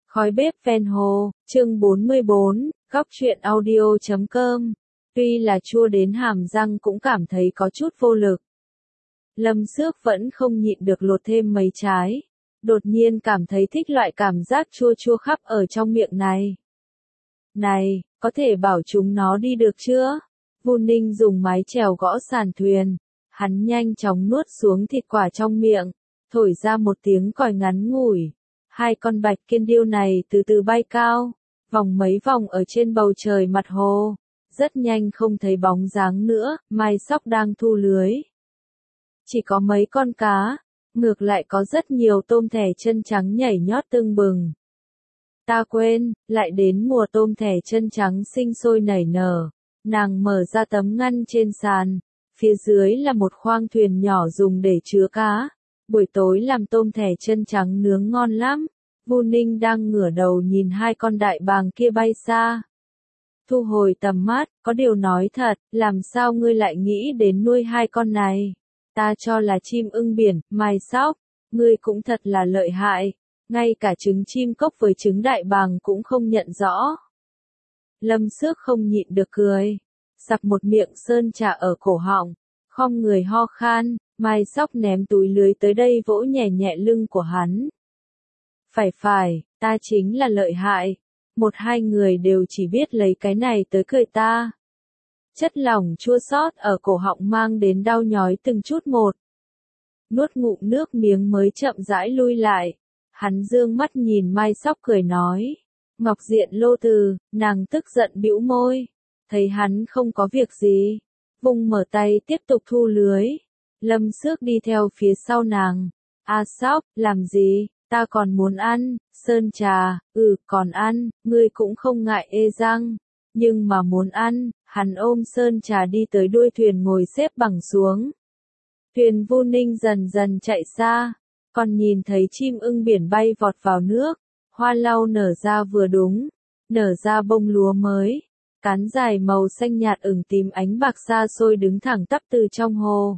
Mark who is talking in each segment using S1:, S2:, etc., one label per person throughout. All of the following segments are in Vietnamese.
S1: Khói bếp ven hồ, chương 44, góc truyện audio.com. Tuy là chua đến hàm răng cũng cảm thấy có chút vô lực. Lâm Xước vẫn không nhịn được lột thêm mấy trái. Đột nhiên cảm thấy thích loại cảm giác chua chua khắp ở trong miệng này. Này, có thể bảo chúng nó đi được chưa? Vu Ninh dùng mái chèo gõ sàn thuyền. Hắn nhanh chóng nuốt xuống thịt quả trong miệng, thổi ra một tiếng còi ngắn ngủi. Hai con bạch kiên điêu này từ từ bay cao, vòng mấy vòng ở trên bầu trời mặt hồ. Rất nhanh không thấy bóng dáng nữa, Mai Sóc đang thu lưới. Chỉ có mấy con cá, ngược lại có rất nhiều tôm thẻ chân trắng nhảy nhót tưng bừng. Ta quên, lại đến mùa tôm thẻ chân trắng sinh sôi nảy nở. Nàng mở ra tấm ngăn trên sàn, phía dưới là một khoang thuyền nhỏ dùng để chứa cá. Buổi tối làm tôm thẻ chân trắng nướng ngon lắm. Vu Ninh đang ngửa đầu nhìn hai con đại bàng kia bay xa. Thu hồi tầm mắt, có điều nói thật, làm sao ngươi lại nghĩ đến nuôi hai con này? Ta cho là chim ưng biển, Mai Sóc, ngươi cũng thật là lợi hại, ngay cả trứng chim cốc với trứng đại bàng cũng không nhận rõ. Lâm Xước không nhịn được cười, sặc một miệng sơn trà ở cổ họng, khom người ho khan. Mai Sóc ném túi lưới tới đây vỗ nhẹ nhẹ lưng của hắn. Phải, ta chính là lợi hại. Một hai người đều chỉ biết lấy cái này tới cười ta. Chất lỏng chua xót ở cổ họng mang đến đau nhói từng chút một. Nuốt ngụm nước miếng mới chậm rãi lui lại. Hắn dương mắt nhìn Mai Sóc cười nói. Ngọc Diện Lô Từ, nàng tức giận bĩu môi. Thấy hắn không có việc gì, vùng mở tay tiếp tục thu lưới. Lâm Xước đi theo phía sau nàng. Sóc, làm gì, ta còn muốn ăn, sơn trà, còn ăn, ngươi cũng không ngại ê răng. Nhưng mà muốn ăn, hắn ôm sơn trà đi tới đuôi thuyền ngồi xếp bằng xuống. Thuyền Vu Ninh dần dần chạy xa, còn nhìn thấy chim ưng biển bay vọt vào nước. Hoa lau nở ra vừa đúng, nở ra bông lúa mới. Cán dài màu xanh nhạt ửng tím ánh bạc xa xôi đứng thẳng tắp từ trong hồ.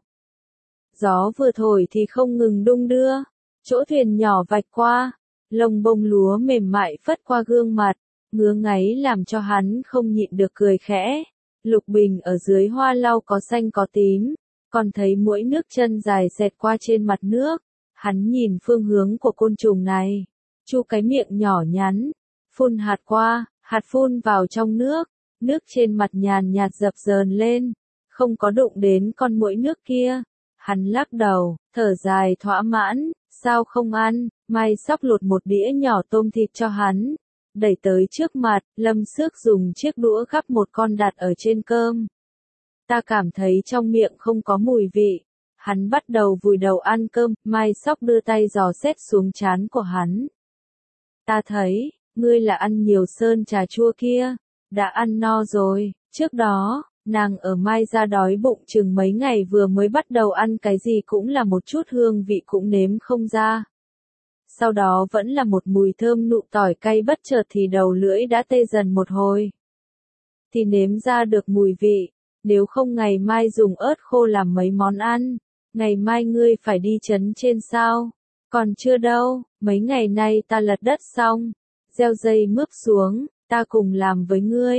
S1: Gió vừa thổi thì không ngừng đung đưa, chỗ thuyền nhỏ vạch qua, lông bông lúa mềm mại phất qua gương mặt, ngứa ngáy làm cho hắn không nhịn được cười khẽ. Lục bình ở dưới hoa lau có xanh có tím, còn thấy muỗi nước chân dài xẹt qua trên mặt nước. Hắn nhìn phương hướng của côn trùng này, chu cái miệng nhỏ nhắn, phun hạt qua, hạt phun vào trong nước, nước trên mặt nhàn nhạt dập dờn lên, không có đụng đến con muỗi nước kia. Hắn lắc đầu, thở dài thỏa mãn, sao không ăn? Mai Sóc lột một đĩa nhỏ tôm thịt cho hắn, đẩy tới trước mặt. Lâm Xước dùng chiếc đũa gắp một con đặt ở trên cơm. Ta cảm thấy trong miệng không có mùi vị. Hắn bắt đầu vùi đầu ăn cơm. Mai Sóc đưa tay dò xét xuống trán của hắn. Ta thấy, ngươi là ăn nhiều sơn trà chua kia, đã ăn no rồi. Trước đó, nàng ở Mai ra đói bụng chừng mấy ngày vừa mới bắt đầu ăn cái gì cũng là một chút hương vị cũng nếm không ra. Sau đó vẫn là một mùi thơm nụ tỏi cay, bất chợt thì đầu lưỡi đã tê dần một hồi. Thì nếm ra được mùi vị, nếu không ngày mai dùng ớt khô làm mấy món ăn. Ngày mai ngươi phải đi trấn trên sao? Còn chưa đâu, mấy ngày nay ta lật đất xong, gieo dây mướp xuống, ta cùng làm với ngươi.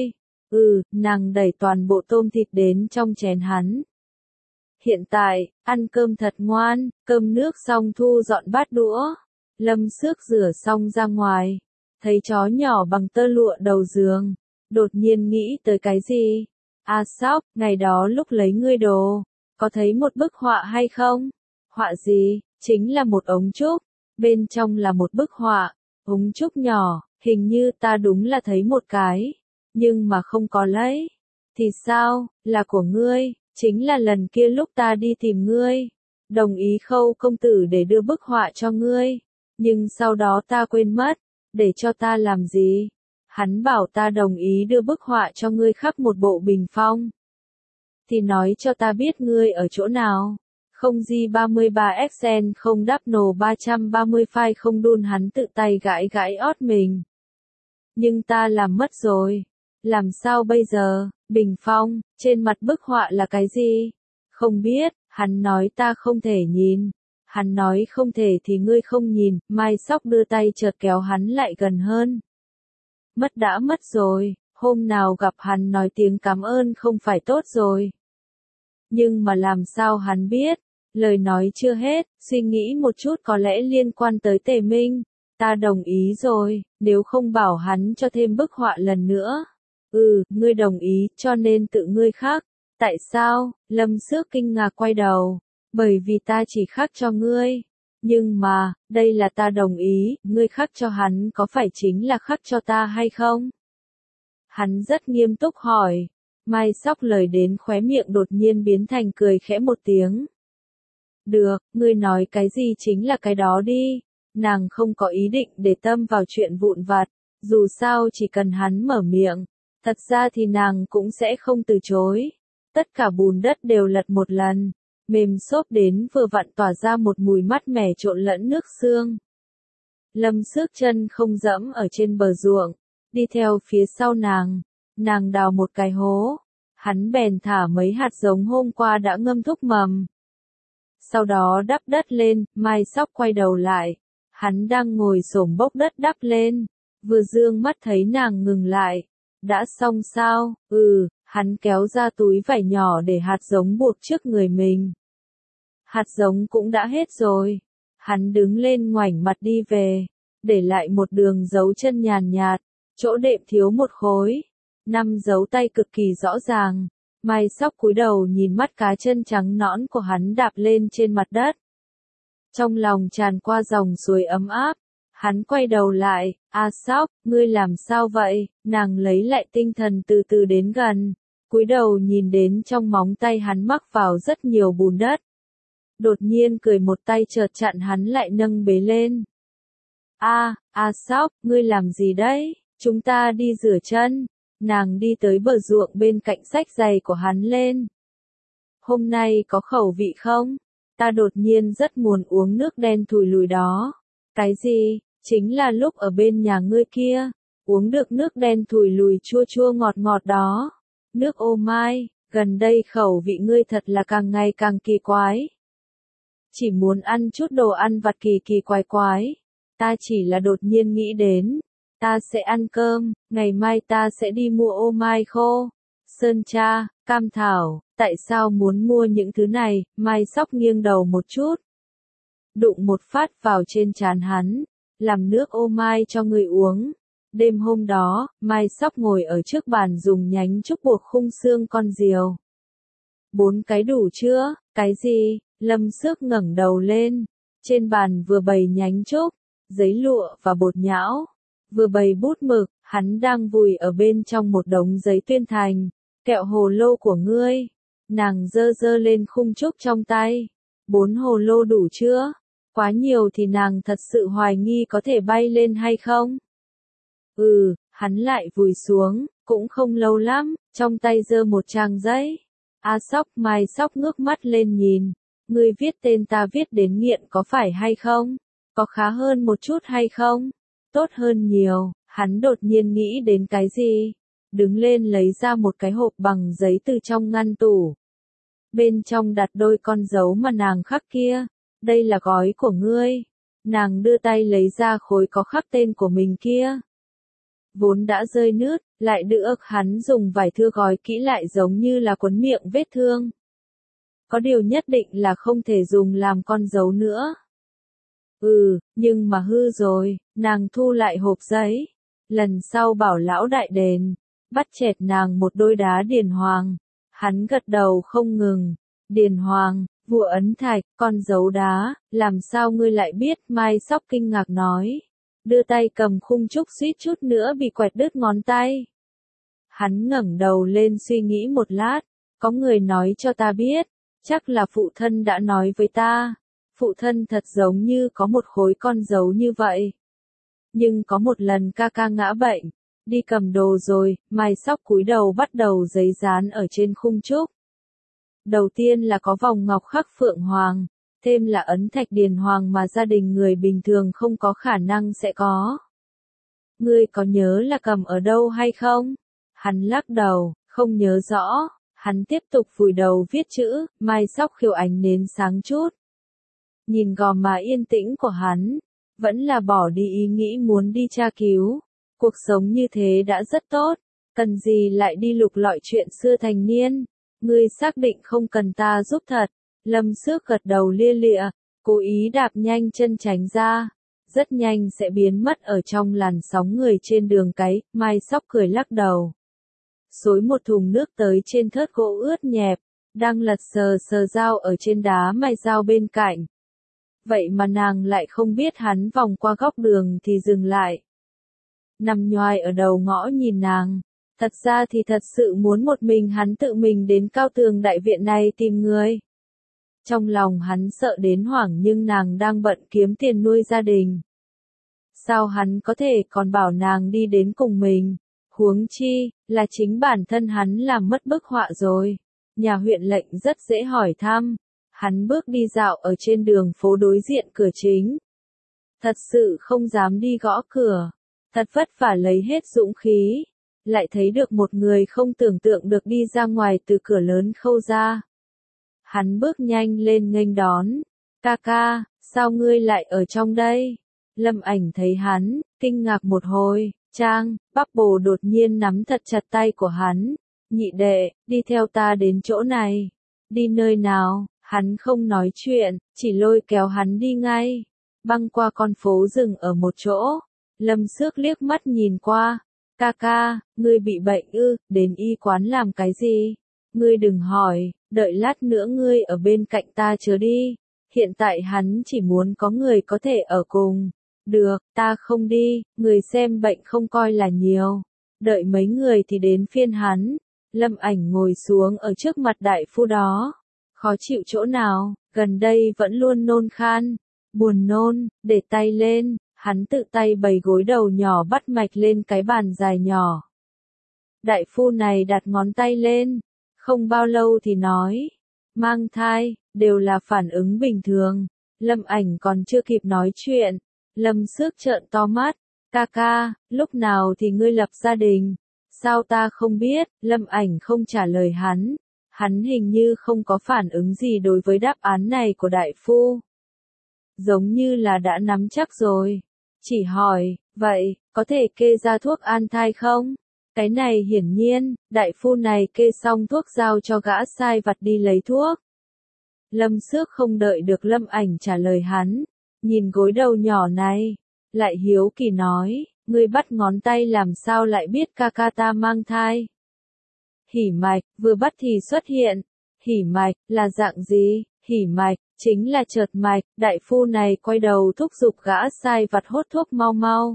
S1: Nàng đẩy toàn bộ tôm thịt đến trong chén hắn. Hiện tại, ăn cơm thật ngoan, cơm nước xong thu dọn bát đũa. Lâm Xước rửa xong ra ngoài, thấy chó nhỏ bằng tơ lụa đầu giường, đột nhiên nghĩ tới cái gì. Sóc, ngày đó lúc lấy ngươi đồ, có thấy một bức họa hay không? Họa gì? Chính là một ống trúc, bên trong là một bức họa, ống trúc nhỏ, hình như ta đúng là thấy một cái. Nhưng mà không có lấy. Thì sao, là của ngươi, chính là lần kia lúc ta đi tìm ngươi. Đồng ý Khâu công tử để đưa bức họa cho ngươi. Nhưng sau đó ta quên mất, để cho ta làm gì? Hắn bảo ta đồng ý đưa bức họa cho ngươi khắp một bộ bình phong. Thì nói cho ta biết ngươi ở chỗ nào. Không G33XN không đắp nổ 330 file không đun. Hắn tự tay gãi gãi ót mình. Nhưng ta làm mất rồi. Làm sao bây giờ? Bình phong, trên mặt bức họa là cái gì? Không biết, hắn nói ta không thể nhìn. Hắn nói không thể thì ngươi không nhìn, Mai Sóc đưa tay chợt kéo hắn lại gần hơn. Mất đã mất rồi, hôm nào gặp hắn nói tiếng cảm ơn không phải tốt rồi. Nhưng mà làm sao hắn biết, lời nói chưa hết, suy nghĩ một chút có lẽ liên quan tới Tề Minh. Ta đồng ý rồi, nếu không bảo hắn cho thêm bức họa lần nữa. Ngươi đồng ý, cho nên tự ngươi khắc. Tại sao? Lâm Xước kinh ngạc quay đầu. Bởi vì ta chỉ khắc cho ngươi. Nhưng mà, đây là ta đồng ý, ngươi khắc cho hắn có phải chính là khắc cho ta hay không? Hắn rất nghiêm túc hỏi. Mai Sóc lời đến khóe miệng đột nhiên biến thành cười khẽ một tiếng. Được, ngươi nói cái gì chính là cái đó đi. Nàng không có ý định để tâm vào chuyện vụn vặt, dù sao chỉ cần hắn mở miệng, thật ra thì nàng cũng sẽ không từ chối. Tất cả bùn đất đều lật một lần, mềm xốp đến vừa vặn tỏa ra một mùi mát mẻ trộn lẫn nước xương. Lâm Xước chân không dẫm ở trên bờ ruộng, đi theo phía sau nàng đào một cái hố, hắn bèn thả mấy hạt giống hôm qua đã ngâm thuốc mầm. Sau đó đắp đất lên, Mai Sóc quay đầu lại. Hắn đang ngồi xổm bốc đất đắp lên, vừa dương mắt thấy nàng ngừng lại. Đã xong sao? Hắn kéo ra túi vải nhỏ để hạt giống buộc trước người mình. Hạt giống cũng đã hết rồi. Hắn đứng lên ngoảnh mặt đi về, để lại một đường dấu chân nhàn nhạt, chỗ đệm thiếu một khối. 5 dấu tay cực kỳ rõ ràng. Mai Sóc cúi đầu nhìn mắt cá chân trắng nõn của hắn đạp lên trên mặt đất. Trong lòng tràn qua dòng suối ấm áp, hắn quay đầu lại, Sóc, ngươi làm sao vậy? Nàng lấy lại tinh thần từ từ đến gần, cúi đầu nhìn đến trong móng tay hắn mắc vào rất nhiều bùn đất. Đột nhiên cười một tay chợt chặn hắn lại nâng bế lên. Sóc, ngươi làm gì đấy? Chúng ta đi rửa chân. Nàng đi tới bờ ruộng bên cạnh xách giày của hắn lên. Hôm nay có khẩu vị không? Ta đột nhiên rất muốn uống nước đen thùi lùi đó. Cái gì? Chính là lúc ở bên nhà ngươi kia. Uống được nước đen thùi lùi chua chua ngọt ngọt đó. Nước ô mai, gần đây khẩu vị ngươi thật là càng ngày càng kỳ quái. Chỉ muốn ăn chút đồ ăn vặt kỳ kỳ quái quái. Ta chỉ là đột nhiên nghĩ đến. Ta sẽ ăn cơm, ngày mai ta sẽ đi mua ô mai khô, sơn cha, cam thảo, tại sao muốn mua những thứ này? Mai Sóc nghiêng đầu một chút, đụng một phát vào trên trán hắn, làm nước ô mai cho người uống. Đêm hôm đó, Mai Sóc ngồi ở trước bàn dùng nhánh trúc buộc khung xương con diều. 4 cái đủ chưa? Cái gì? Lâm Xước ngẩng đầu lên, trên bàn vừa bày nhánh trúc, giấy lụa và bột nhão. Vừa bày bút mực, hắn đang vùi ở bên trong một đống giấy tuyên thành. Kẹo hồ lô của ngươi. Nàng giơ giơ lên khung trúc trong tay. 4 hồ lô đủ chưa? Quá nhiều thì nàng thật sự hoài nghi có thể bay lên hay không? Hắn lại vùi xuống, cũng không lâu lắm, trong tay giơ một trang giấy. Sóc, Mai Sóc ngước mắt lên nhìn. Ngươi viết tên ta viết đến nghiện có phải hay không? Có khá hơn một chút hay không? Tốt hơn nhiều, hắn đột nhiên nghĩ đến cái gì? Đứng lên lấy ra một cái hộp bằng giấy từ trong ngăn tủ. Bên trong đặt đôi con dấu mà nàng khắc kia. Đây là gói của ngươi. Nàng đưa tay lấy ra khối có khắc tên của mình kia. Vốn đã rơi nứt, lại được hắn dùng vải thưa gói kỹ lại giống như là quấn miệng vết thương. Có điều nhất định là không thể dùng làm con dấu nữa. Nhưng mà hư rồi, nàng thu lại hộp giấy. Lần sau bảo lão đại đền, bắt chẹt nàng một đôi đá điền hoàng. Hắn gật đầu không ngừng. Điền hoàng, vua ấn thạch, con dấu đá, làm sao ngươi lại biết? Mai Sóc kinh ngạc nói. Đưa tay cầm khung trúc suýt chút nữa bị quẹt đứt ngón tay. Hắn ngẩng đầu lên suy nghĩ một lát. Có người nói cho ta biết, chắc là phụ thân đã nói với ta. Phụ thân thật giống như có một khối con dấu như vậy. Nhưng có một lần ca ca ngã bệnh, đi cầm đồ rồi, Mai Sóc cúi đầu bắt đầu giấy dán ở trên khung trúc. Đầu tiên là có vòng ngọc khắc phượng hoàng, thêm là ấn thạch điền hoàng mà gia đình người bình thường không có khả năng sẽ có. Ngươi có nhớ là cầm ở đâu hay không? Hắn lắc đầu, không nhớ rõ. Hắn tiếp tục vùi đầu viết chữ, Mai Sóc khiêu ánh nến sáng chút. nhìn gò má yên tĩnh của hắn, vẫn là bỏ đi ý nghĩ muốn đi tra cứu. Cuộc sống như thế đã rất tốt, cần gì lại đi lục lọi chuyện xưa thành niên. Ngươi xác định không cần ta giúp thật. Lâm Xước gật đầu lia lịa, cố ý đạp nhanh chân tránh ra. Rất nhanh sẽ biến mất ở trong làn sóng người trên đường cái. Mai Sóc cười lắc đầu. Xối một thùng nước tới trên thớt gỗ ướt nhẹp, đang lật sờ sờ dao ở trên đá mài dao bên cạnh. Vậy mà nàng lại không biết hắn vòng qua góc đường thì dừng lại. Nằm nhoài ở đầu ngõ nhìn nàng. Thật ra thì thật sự muốn một mình hắn tự mình đến Cao Tường đại viện này tìm người. Trong lòng hắn sợ đến hoảng nhưng nàng đang bận kiếm tiền nuôi gia đình. Sao hắn có thể còn bảo nàng đi đến cùng mình? Huống chi, là chính bản thân hắn làm mất bức họa rồi. Nhà huyện lệnh rất dễ hỏi thăm. Hắn bước đi dạo ở trên đường phố đối diện cửa chính. Thật sự không dám đi gõ cửa. Thật vất vả lấy hết dũng khí. Lại thấy được một người không tưởng tượng được đi ra ngoài từ cửa lớn Khâu ra. Hắn bước nhanh lên nghênh đón. Ca ca, sao ngươi lại ở trong đây? Lâm Ảnh thấy hắn, kinh ngạc một hồi. Trang, Bác Bồ đột nhiên nắm thật chặt tay của hắn. Nhị đệ, đi theo ta đến chỗ này. Đi nơi nào? Hắn không nói chuyện, chỉ lôi kéo hắn đi ngay. Băng qua con phố rừng ở một chỗ. Lâm Xước liếc mắt nhìn qua. Ca ca, ngươi bị bệnh ư, đến y quán làm cái gì? Ngươi đừng hỏi, đợi lát nữa ngươi ở bên cạnh ta chờ đi. Hiện tại hắn chỉ muốn có người có thể ở cùng. Được, ta không đi, người xem bệnh không coi là nhiều. Đợi mấy người thì đến phiên hắn. Lâm Ảnh ngồi xuống ở trước mặt đại phu đó. Khó chịu chỗ nào, gần đây vẫn luôn nôn khan. Buồn nôn, để tay lên. Hắn tự tay bày gối đầu nhỏ bắt mạch lên cái bàn dài nhỏ. Đại phu này đặt ngón tay lên. Không bao lâu thì nói. Mang thai, đều là phản ứng bình thường. Lâm Ảnh còn chưa kịp nói chuyện. Lâm Xước trợn to mắt. Ca ca, lúc nào thì ngươi lập gia đình? Sao ta không biết? Lâm Ảnh không trả lời hắn. Hắn hình như không có phản ứng gì đối với đáp án này của đại phu. Giống như là đã nắm chắc rồi. Chỉ hỏi, vậy, có thể kê ra thuốc an thai không? Cái này hiển nhiên, đại phu này kê xong thuốc giao cho gã sai vặt đi lấy thuốc. Lâm Xước không đợi được Lâm Ảnh trả lời hắn. Nhìn gối đầu nhỏ này, lại hiếu kỳ nói, ngươi bắt ngón tay làm sao lại biết ca ca ta mang thai? Hỉ mạch, vừa bắt thì xuất hiện. Hỉ mạch, là dạng gì? Hỉ mạch, chính là chợt mạch. Đại phu này quay đầu thúc giục gã sai vặt hốt thuốc mau mau.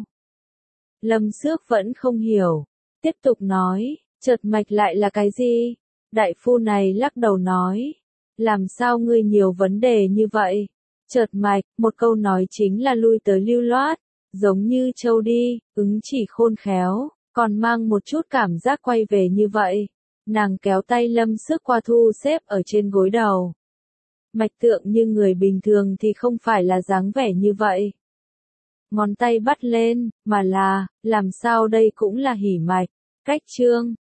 S1: Lâm Xước vẫn không hiểu. Tiếp tục nói, chợt mạch lại là cái gì? Đại phu này lắc đầu nói. Làm sao ngươi nhiều vấn đề như vậy? Chợt mạch, một câu nói chính là lui tới lưu loát. Giống như trâu đi, ứng chỉ khôn khéo, còn mang một chút cảm giác quay về như vậy. Nàng kéo tay Lâm Xước qua thu xếp ở trên gối đầu. Mạch tượng như người bình thường thì không phải là dáng vẻ như vậy. Ngón tay bắt lên, mà là, làm sao đây cũng là hỉ mạch. Cách chương